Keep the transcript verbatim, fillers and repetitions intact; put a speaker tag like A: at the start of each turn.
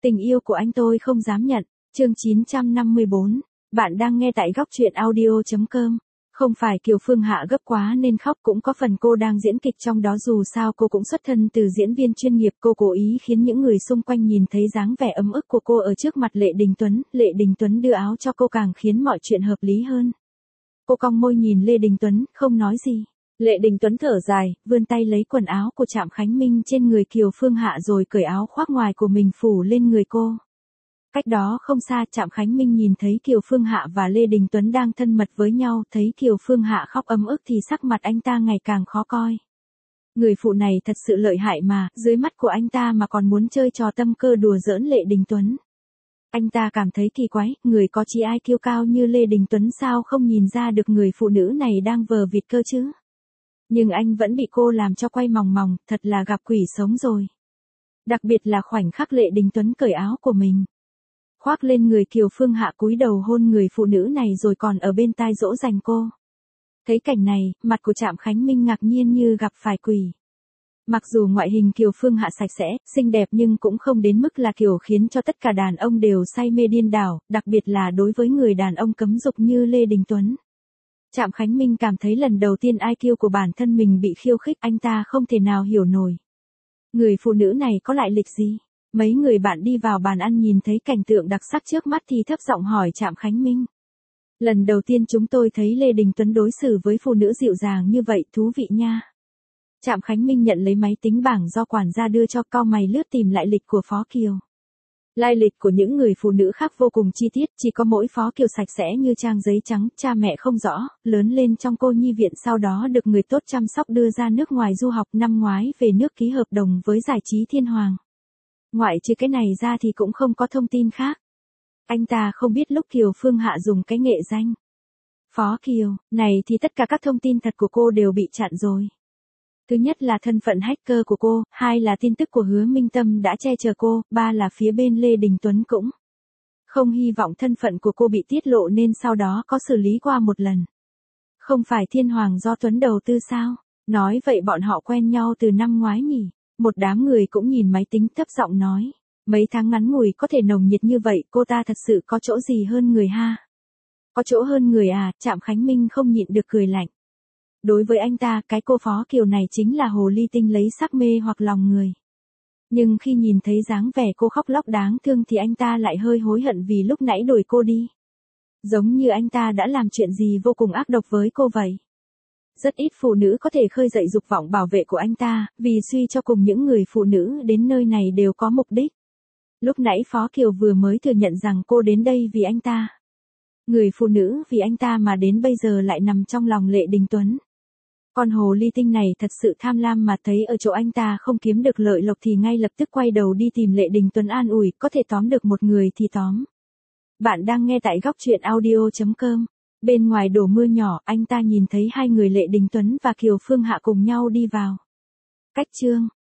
A: Tình yêu của anh tôi không dám nhận. Chương chín trăm năm mươi bốn. Bạn đang nghe tại góc truyện audio chấm com. Không phải Kiều Phương Hạ gấp quá nên khóc, cũng có phần cô đang diễn kịch trong đó, dù sao cô cũng xuất thân từ diễn viên chuyên nghiệp. Cô cố ý khiến những người xung quanh nhìn thấy dáng vẻ ấm ức của cô ở trước mặt Lệ Đình Tuấn. Lệ Đình Tuấn đưa áo cho cô càng khiến mọi chuyện hợp lý hơn. Cô cong môi nhìn Lê Đình Tuấn, không nói gì. Lệ Đình Tuấn thở dài, vươn tay lấy quần áo của Trạm Khánh Minh trên người Kiều Phương Hạ rồi cởi áo khoác ngoài của mình phủ lên người cô. Cách đó không xa, Trạm Khánh Minh nhìn thấy Kiều Phương Hạ và Lê Đình Tuấn đang thân mật với nhau, thấy Kiều Phương Hạ khóc ấm ức thì sắc mặt anh ta ngày càng khó coi. Người phụ này thật sự lợi hại mà, dưới mắt của anh ta mà còn muốn chơi trò tâm cơ đùa giỡn Lệ Đình Tuấn. Anh ta cảm thấy kỳ quái, người có chí ai kiêu cao như Lê Đình Tuấn sao không nhìn ra được người phụ nữ này đang vờ vịt cơ chứ. Nhưng anh vẫn bị cô làm cho quay mòng mòng, thật là gặp quỷ sống rồi. Đặc biệt là khoảnh khắc Lệ Đình Tuấn cởi áo của mình, khoác lên người Kiều Phương Hạ, cúi đầu hôn người phụ nữ này rồi còn ở bên tai dỗ dành cô. Thấy cảnh này, mặt của Trạm Khánh Minh ngạc nhiên như gặp phải quỷ. Mặc dù ngoại hình Kiều Phương Hạ sạch sẽ, xinh đẹp nhưng cũng không đến mức là kiểu khiến cho tất cả đàn ông đều say mê điên đảo, đặc biệt là đối với người đàn ông cấm dục như Lê Đình Tuấn. Trạm Khánh Minh cảm thấy lần đầu tiên i kiu của bản thân mình bị khiêu khích, anh ta không thể nào hiểu nổi. Người phụ nữ này có lại lịch gì? Mấy người bạn đi vào bàn ăn nhìn thấy cảnh tượng đặc sắc trước mắt thì thấp giọng hỏi Trạm Khánh Minh. Lần đầu tiên chúng tôi thấy Lê Đình Tuấn đối xử với phụ nữ dịu dàng như vậy, thú vị nha. Trạm Khánh Minh nhận lấy máy tính bảng do quản gia đưa cho, cau mày lướt tìm lại lịch của Phó Kiều. Lai lịch của những người phụ nữ khác vô cùng chi tiết, chỉ có mỗi Phó Kiều sạch sẽ như trang giấy trắng, cha mẹ không rõ, lớn lên trong cô nhi viện, sau đó được người tốt chăm sóc đưa ra nước ngoài du học, năm ngoái về nước ký hợp đồng với giải trí Thiên Hoàng. Ngoại trừ cái này ra thì cũng không có thông tin khác. Anh ta không biết lúc Kiều Phương Hạ dùng cái nghệ danh Phó Kiều này thì tất cả các thông tin thật của cô đều bị chặn rồi. Thứ nhất là thân phận hacker của cô, hai là tin tức của Hứa Minh Tâm đã che chở cô, ba là phía bên Lê Đình Tuấn cũng không hy vọng thân phận của cô bị tiết lộ nên sau đó có xử lý qua một lần. Không phải Thiên Hoàng do Tuấn đầu tư sao? Nói vậy bọn họ quen nhau từ năm ngoái nhỉ? Một đám người cũng nhìn máy tính thấp giọng nói. Mấy tháng ngắn ngủi có thể nồng nhiệt như vậy, cô ta thật sự có chỗ gì hơn người ha? Có chỗ hơn người à? Trạm Khánh Minh không nhịn được cười lạnh. Đối với anh ta, cái cô Phó Kiều này chính là hồ ly tinh lấy sắc mê hoặc lòng người. Nhưng khi nhìn thấy dáng vẻ cô khóc lóc đáng thương thì anh ta lại hơi hối hận vì lúc nãy đuổi cô đi. Giống như anh ta đã làm chuyện gì vô cùng ác độc với cô vậy. Rất ít phụ nữ có thể khơi dậy dục vọng bảo vệ của anh ta, vì suy cho cùng những người phụ nữ đến nơi này đều có mục đích. Lúc nãy Phó Kiều vừa mới thừa nhận rằng cô đến đây vì anh ta. Người phụ nữ vì anh ta mà đến bây giờ lại nằm trong lòng Lệ Đình Tuấn. Con hồ ly tinh này thật sự tham lam mà thấy ở chỗ anh ta không kiếm được lợi lộc thì ngay lập tức quay đầu đi tìm Lệ Đình Tuấn an ủi, có thể tóm được một người thì tóm. Bạn đang nghe tại góc truyện audio chấm com. Bên ngoài đổ mưa nhỏ, anh ta nhìn thấy hai người Lệ Đình Tuấn và Kiều Phương Hạ cùng nhau đi vào. Cách chương